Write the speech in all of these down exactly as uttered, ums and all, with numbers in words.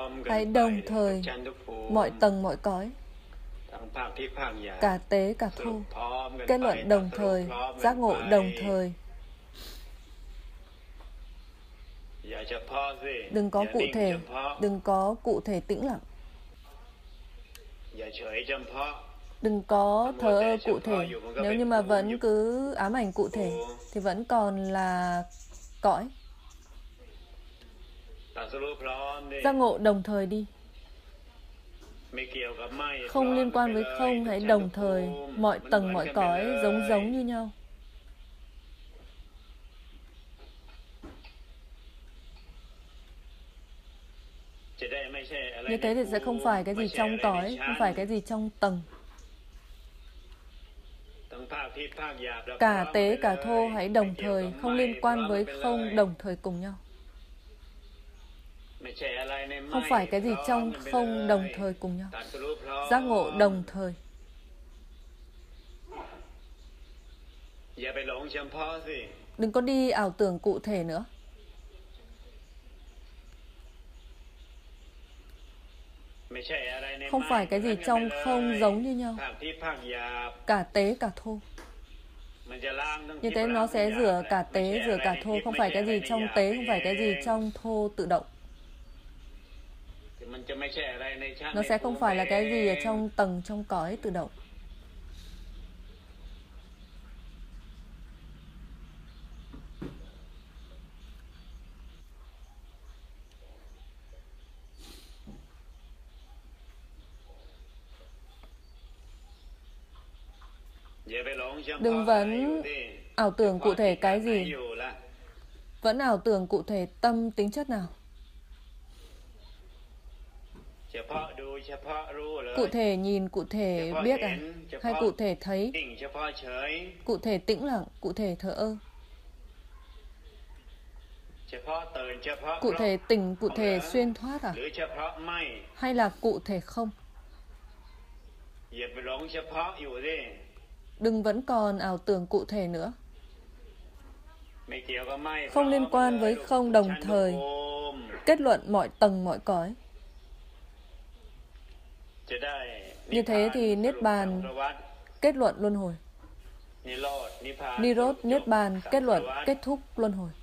hãy đồng thời mọi tầng mọi cõi, cả tế cả thô, kết luận đồng thời, giác ngộ đồng thời. Đừng có cụ thể, đừng có cụ thể tĩnh lặng. Đừng có thờ ơ cụ thể. Nếu như mà vẫn cứ ám ảnh cụ thể thì vẫn còn là cõi. Giác ngộ đồng thời đi. Không liên quan với không, hãy đồng thời mọi tầng mọi cõi giống giống như nhau. Như thế thì sẽ không phải cái gì trong cõi, không phải cái gì trong tầng. Cả tế cả thô hãy đồng thời, không liên quan với không, đồng thời cùng nhau. Không phải cái gì trong không, đồng thời cùng nhau. Giác ngộ đồng thời. Đừng có đi ảo tưởng cụ thể nữa. Không phải cái gì trong không giống như nhau. Cả tế cả thô. Như thế nó sẽ rửa cả tế, rửa cả thô. Không phải cái gì trong tế, không phải cái gì trong thô tự động. Nó sẽ không phải là cái gì ở trong tầng, trong cõi tự động. Đừng vẫn ảo tưởng cụ thể cái gì. Vẫn ảo tưởng cụ thể tâm tính chất nào. Cụ thể nhìn, cụ thể biết à? Hay cụ thể thấy? Cụ thể tĩnh lặng, cụ thể thờ ơ. Cụ thể tỉnh, cụ thể xuyên thoát à? Hay là cụ thể không? Đừng vẫn còn ảo tưởng cụ thể nữa. Không liên quan với không đồng thời, kết luận mọi tầng mọi cõi. Như thế thì Niết Bàn kết luận luân hồi. Nirod, Niết Bàn kết luận kết thúc luân hồi.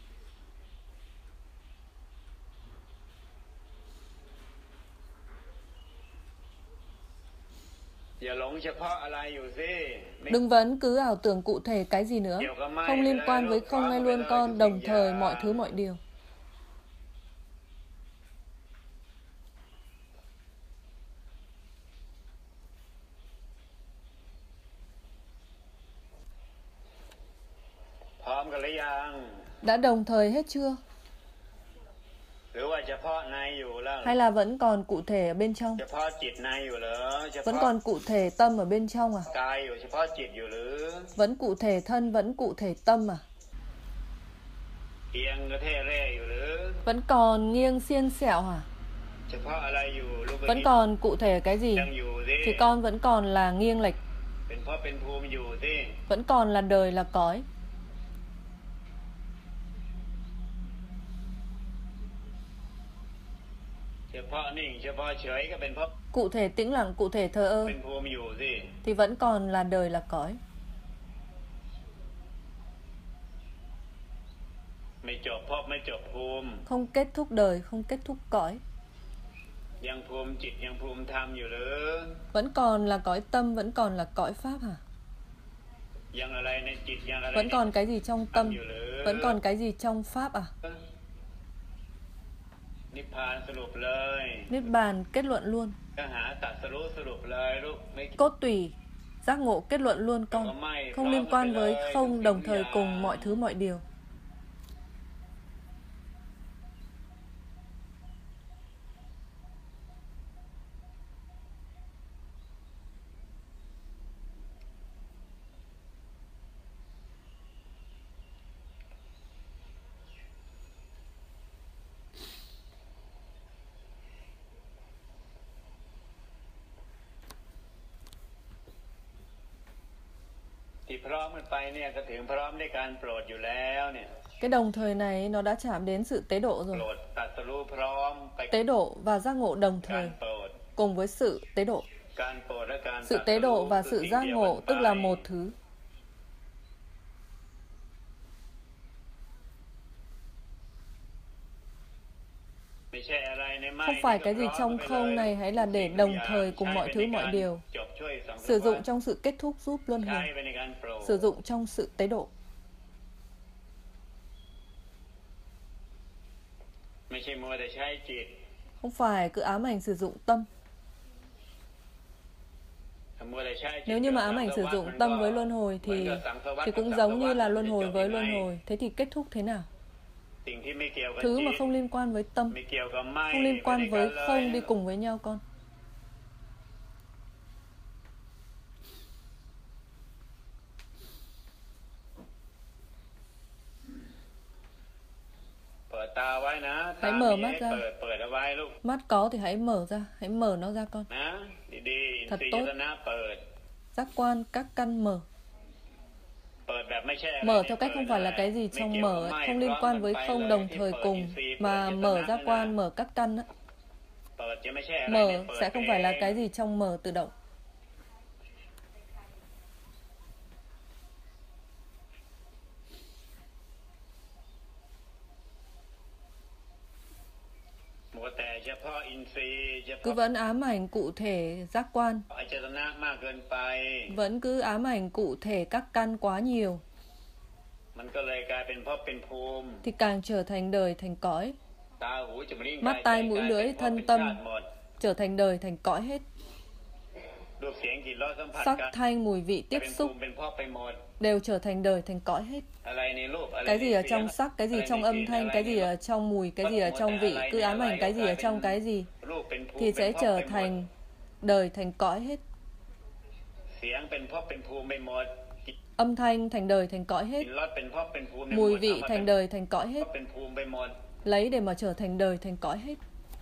Đừng vẫn cứ ảo tưởng cụ thể cái gì nữa. Không liên quan với không hay luôn con, đồng thời mọi thứ mọi điều. Đã đồng thời hết chưa? Hay là vẫn còn cụ thể ở bên trong? Vẫn còn cụ thể tâm ở bên trong à? Vẫn cụ thể thân, vẫn cụ thể tâm à? Vẫn còn nghiêng xiên xẹo à? Vẫn còn cụ thể cái gì? Thì con vẫn còn là nghiêng lệch. Vẫn còn là đời, là cõi. Cụ thể tĩnh lặng, cụ thể thờ ơ thì vẫn còn là đời, là cõi. Không kết thúc đời, không kết thúc cõi. Vẫn còn là cõi tâm, vẫn còn là cõi pháp hả? Vẫn còn cái gì trong tâm, vẫn còn cái gì trong pháp à? Niết Bàn kết luận luôn. Cốt tủy giác ngộ kết luận luôn con. Không liên quan với không, đồng thời cùng mọi thứ mọi điều. Cái đồng thời này nó đã chạm đến sự tế độ rồi. Tế độ và giác ngộ đồng thời cùng với sự tế độ. Sự tế độ và sự giác ngộ tức là một thứ. Không phải cái gì trong không này hay là để đồng thời cùng mọi thứ mọi điều. Sử dụng trong sự kết thúc giúp luân hồi. Sử dụng trong sự tế độ. Không phải cứ ám ảnh sử dụng tâm. Nếu như mà ám ảnh sử dụng tâm với luân hồi thì, thì cũng giống như là luân hồi với luân hồi. Thế thì kết thúc thế nào? Thứ mà không liên quan với tâm, không liên quan với không đi cùng với nhau con. Hãy mở mắt ra. Mắt có thì hãy mở ra. Hãy mở nó ra con. Thật tốt. Giác quan các căn mở. Mở theo cách không phải là cái gì trong mở, không liên quan với không đồng thời cùng, mà mở giác quan, mở các căn. Mở sẽ không phải là cái gì trong mở tự động. Cứ vẫn ám ảnh cụ thể giác quan, vẫn cứ ám ảnh cụ thể các căn quá nhiều, thì càng trở thành đời thành cõi. Mắt, tai, mũi, lưỡi, thân, tâm trở thành đời thành cõi hết. Sắc, thanh, mùi, vị, tiếp xúc đều trở thành đời thành cõi hết. Cái gì ở trong sắc, cái gì trong âm thanh, cái gì ở trong mùi, cái gì ở trong vị, cứ ám ảnh cái gì ở trong cái gì thì sẽ trở thành đời thành cõi hết. Âm thanh thành đời thành cõi hết. Mùi vị thành đời thành cõi hết. Lấy để mà trở thành đời thành cõi hết.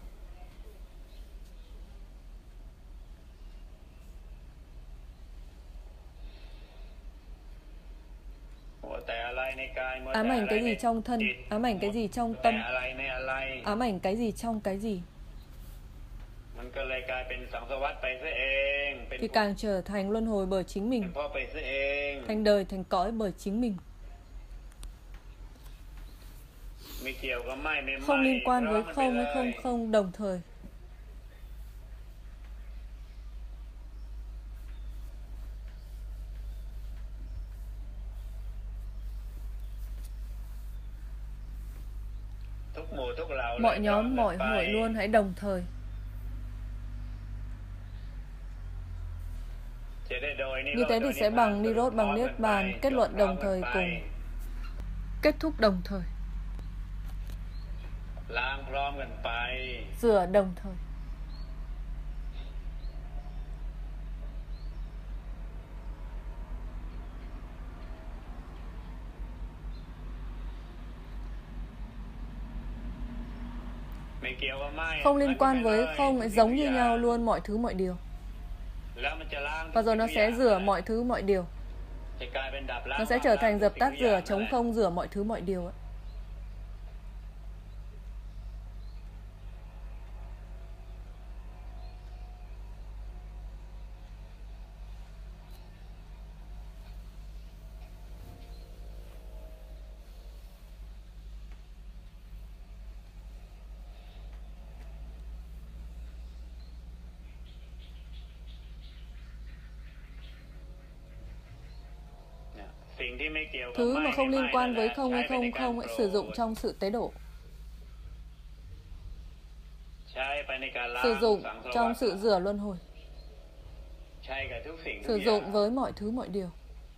Ám ảnh cái gì trong thân, ám ảnh cái gì trong tâm, ám ảnh cái gì trong cái gì, thì càng trở thành luân hồi bởi chính mình, thành đời thành cõi bởi chính mình. Không liên quan với không hay không không đồng thời. Mọi nhóm, mọi hội luôn hãy đồng thời. Như thế thì sẽ bằng Nirodha, bằng Niết Bàn, kết luận đồng thời cùng, kết thúc đồng thời, rửa đồng thời. Không liên quan với không, giống như nhau luôn mọi thứ mọi điều. Và rồi nó sẽ rửa mọi thứ mọi điều. Nó sẽ trở thành dập tắt, rửa, chống không, rửa mọi thứ mọi điều ấy. Thứ mà không liên quan với không hay không không ấy, sử dụng trong sự tế độ. Sử dụng trong sự rửa luân hồi. Sử dụng với mọi thứ mọi điều.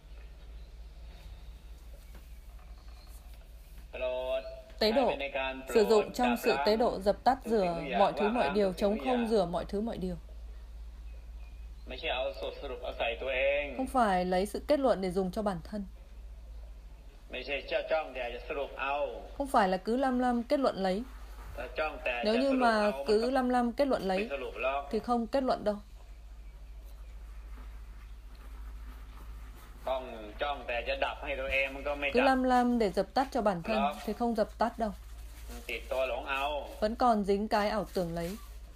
Tế độ. Sử dụng trong sự tế độ, dập tắt, rửa mọi thứ mọi điều, chống không, rửa mọi thứ mọi điều. Không phải lấy sự kết luận để dùng cho bản thân. Không phải là cứ lăm lăm kết luận lấy. Nếu như mà cứ lăm lăm kết luận lấy thì không kết luận đâu. Cứ lăm lăm để dập tắt cho bản thân thì không dập tắt đâu. vẫn còn dính cái ảo tưởng lấy.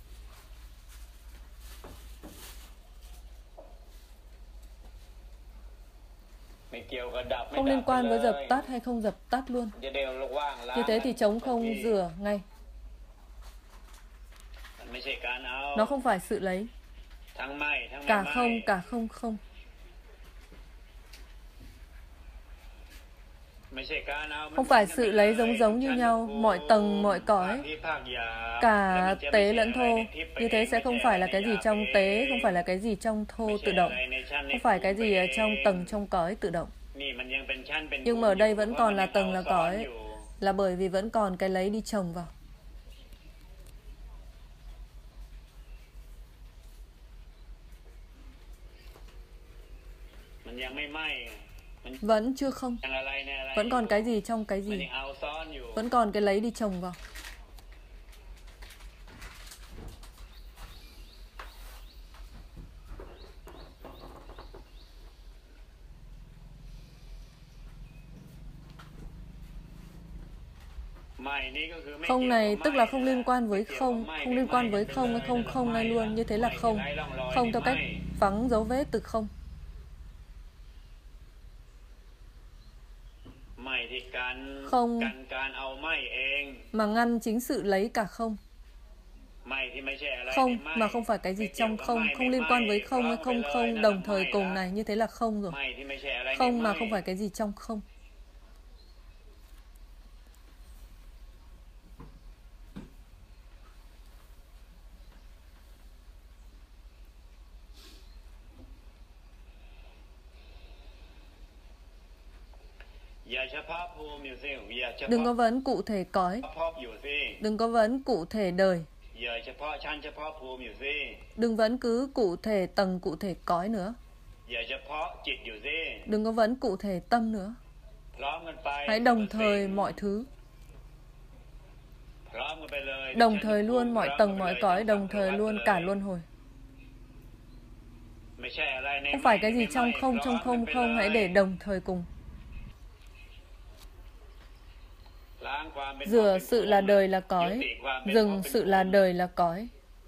Không liên quan với dập tắt hay không dập tắt luôn. Như thế thì trống không rửa ngay. Nó không phải sự lấy. Cả không, cả không không. Không phải sự lấy giống giống như nhau, mọi tầng, mọi cõi, cả tế lẫn thô. Như thế sẽ không phải là cái gì trong tế, không phải là cái gì trong thô tự động, không phải cái gì trong tầng, trong cõi tự động. Nhưng mà ở đây vẫn còn là tầng, là cõi, là bởi vì vẫn còn cái lấy đi chồng vào. Vẫn chưa không. Vẫn còn cái gì trong cái gì. Vẫn còn cái lấy đi chồng vào. Không này tức là không liên quan với không. Không liên quan với không hay không không này luôn. Như thế là không. Không theo cách vắng dấu vết từ không. Không mà ngăn chính sự lấy cả không. Không mà không phải cái gì trong không. Không liên quan với không hay không không đồng thời cùng này. Như thế là không rồi. Không mà không phải cái gì trong không. Đừng có vấn cụ thể cõi. Đừng có vấn cụ thể đời. Đừng vấn cứ cụ thể tầng, cụ thể cõi nữa. Đừng có vấn cụ thể tâm nữa. Hãy đồng thời mọi thứ. Đồng thời luôn mọi tầng, mọi cõi, đồng thời luôn cả luân hồi. Không phải cái gì trong không, trong không không, hãy để đồng thời cùng. Rửa sự là đời là cõi, dừng sự là đời là cõi.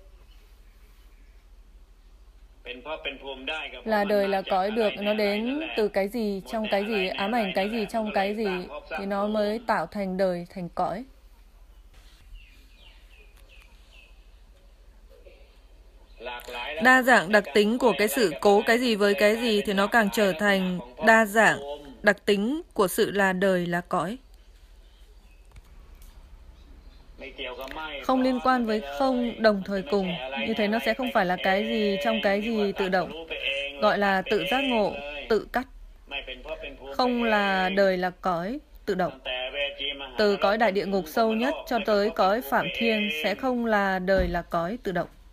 Là đời là cõi được, nó đến từ cái gì, trong cái gì, ám ảnh cái gì, trong cái gì, thì nó mới tạo thành đời, thành cõi. Đa dạng đặc tính của cái sự cố cái gì với cái gì thì nó càng trở thành đa dạng đặc tính của sự là đời là cõi. Không liên quan với không đồng thời cùng. Như thế nó sẽ không phải là cái gì trong cái gì tự động, gọi là tự giác ngộ, tự cắt. Không là đời là cõi tự động. Từ cõi đại địa ngục sâu nhất cho tới cõi phạm thiên sẽ không là đời là cõi tự động.